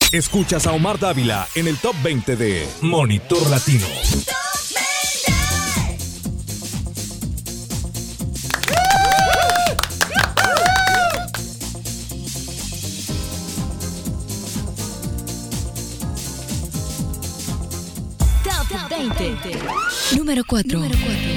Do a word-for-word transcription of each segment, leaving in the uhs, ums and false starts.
Escuchas a Omar Dávila en el Top veinte de Monitor Latino. Top veinte. Número cuatro. Número cuatro.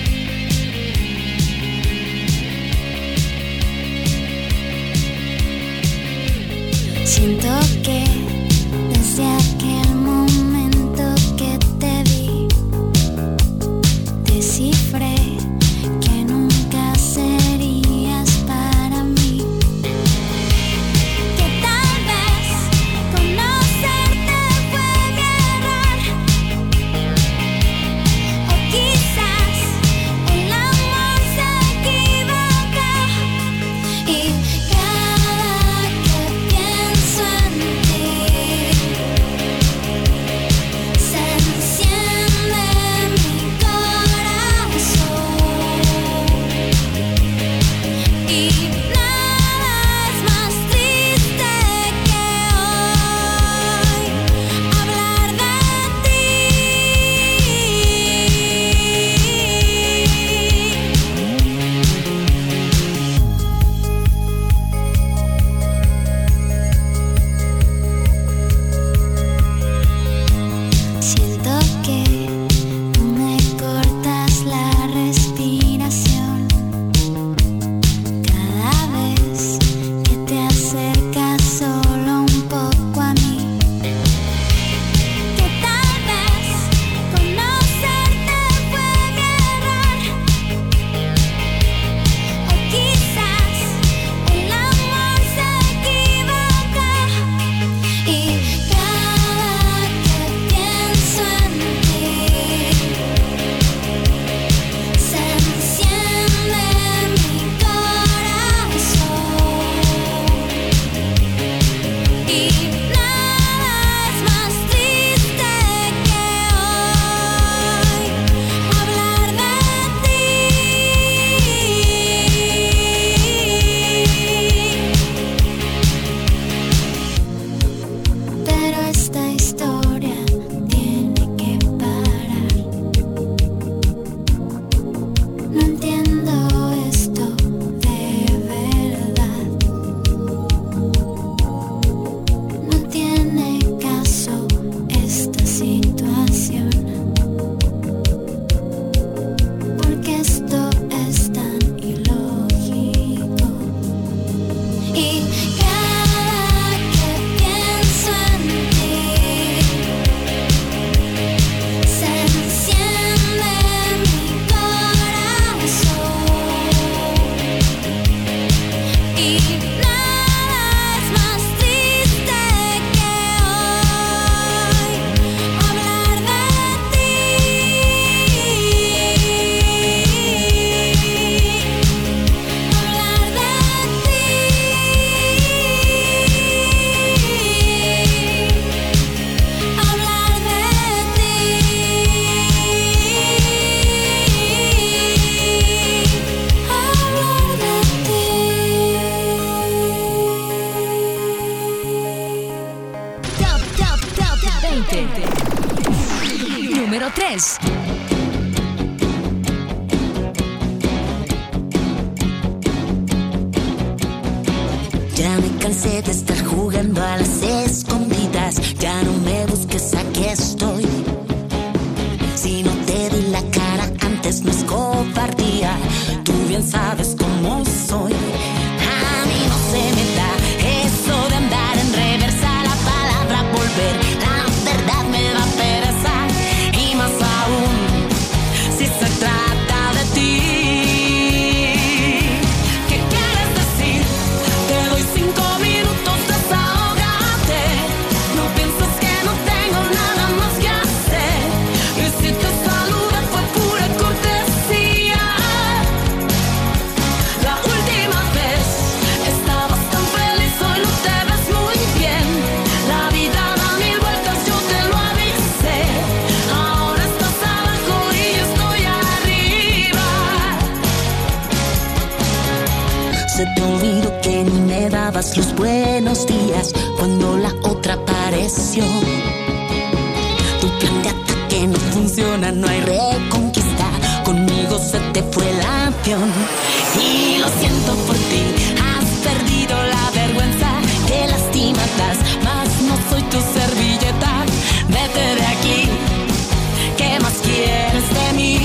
Siento que desde aquel momento que te vi, descifré que nunca serías para mí. Que tal vez conocerte fue mi error, o quizás el amor se equivocó. Y cada que pienso en ti, se enciende mi corazón. Y nada es más triste que hoy hablar de ti. Siento que tú me cortas la respiración cada vez que te acercas solo un poco a mí. Que tal vez conocerte fue mi error, o quizás el amor se equivocó. Y cada que pienso en ti, se enciende mi corazón. Y nada es más triste que hoy hablar de ti. Pero esta historia tiene que parar. No entiendo esto de verdad. No tiene caso esta situación, porque esto es tan ilógico. Y cada que pienso en ti, se enciende mi corazón. Y nada es más triste que hoy hablar de ti. Hablar de ti. Hablar de ti. Top, top, top, top veinte. Número tres. Ya me cansé de estar jugando a las escondidas. Ya no me busques, aquí estoy. Si no te di la cara antes no es cobardía. Tú bien sabes cómo soy. A mí no se me da eso de andar en reversa. La palabra volver, la verdad me da pereza. Y más aún si se trata de ti. ¿Qué quieres decir? Te doy cinco minutos, desahógate. No pienses que no tengo nada más que hacer. Y si te saludé fue pura cortesía. La última vez estabas tan feliz, hoy no te ves muy bien. La vida da mil vueltas, yo te lo avisé. Ahora estás abajo y yo estoy arriba. Se te olvidó que ni me dabas los buenos días cuando la otra pareja precio. Tu plan de ataque no funciona, no hay reconquista. Conmigo se te fue el avión. Y lo siento por ti, has perdido la vergüenza. Te lastimas más, no soy tu servilleta. Vete de aquí, ¿qué más quieres de mí?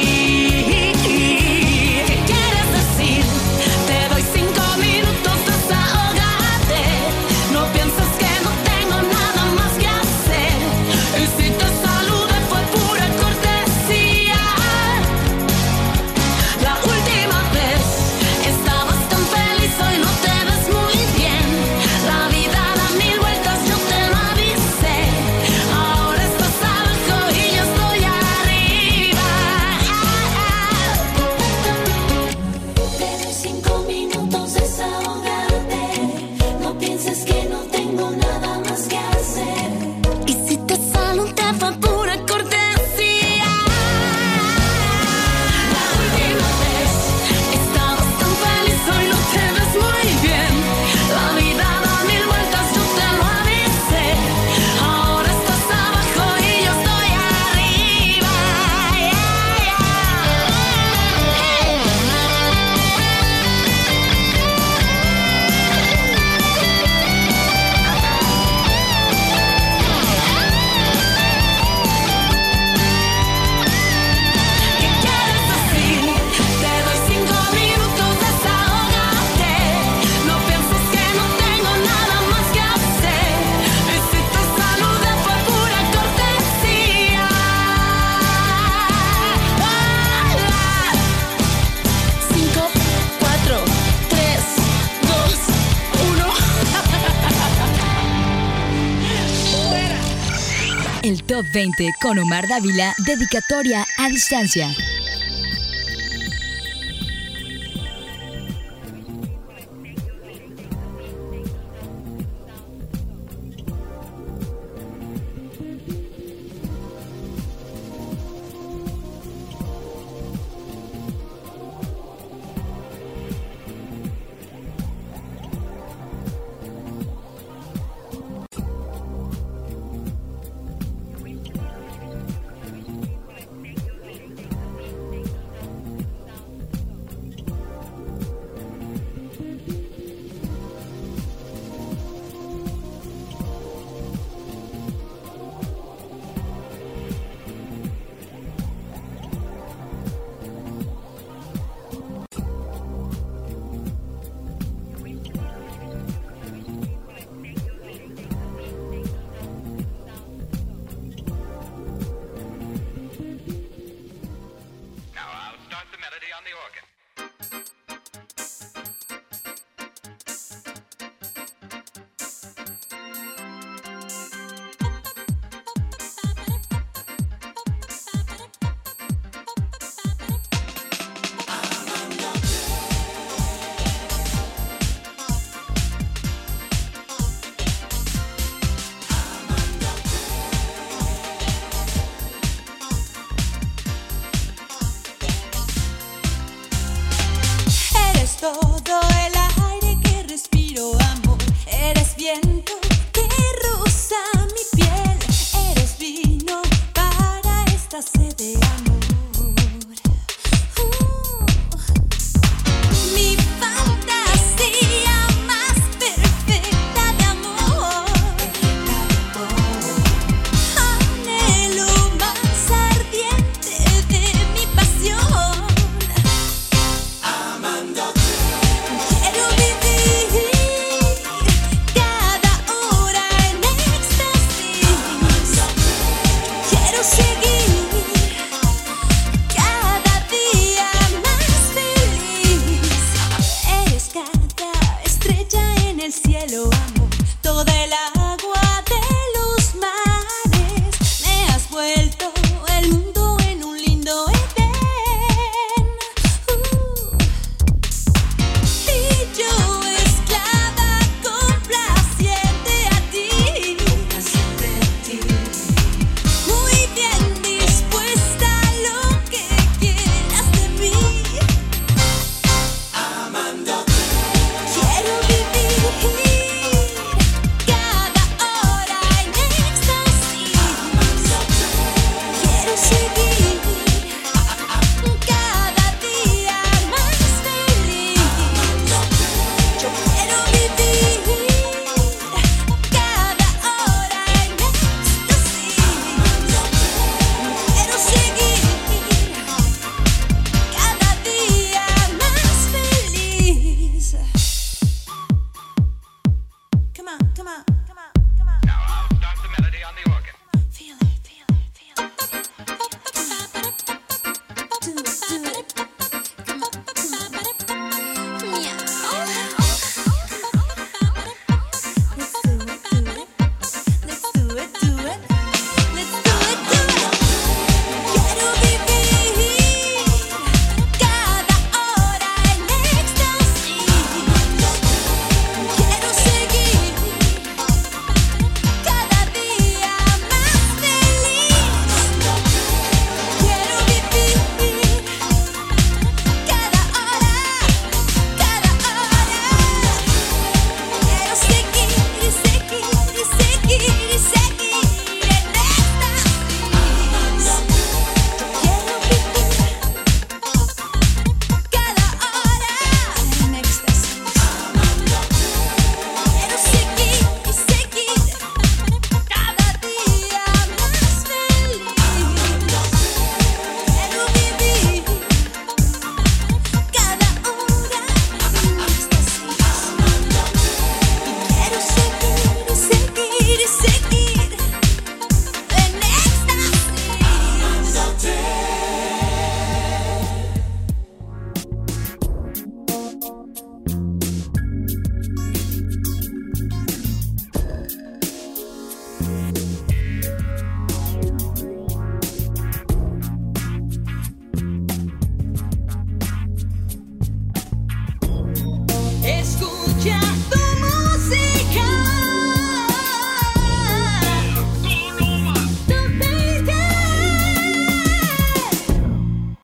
¿Qué quieres decir? Te doy cinco minutos, desahógate. No pienses que no tengo nada más que hacer. Y si te saludé fue pura cortesía. La última vez estabas tan feliz, hoy no te ves muy bien. La vida da mil vueltas, yo te lo avisé. Ahora estás abajo y yo estoy arriba. Te doy cinco minutos, desahógate. No pienses que no tengo nada más que hacer. Y si te saludé fue pura cortesía. La última vez Estabas tan feliz, hoy no te ves muy bien. La vida da mil vueltas, yo te lo avisé. Ahora estás abajo y yo estoy arriba. ¿Qué quieres decir? Te doy cinco minutos, desahógate. No pienses que no tengo nada más que hacer. Y si te saludé fue pura cortesía. Cinco, cuatro, tres, dos, uno. El Top veinte con Omar Dávila, dedicatoria a distancia. Now I'll start the melody on the organ. eres todo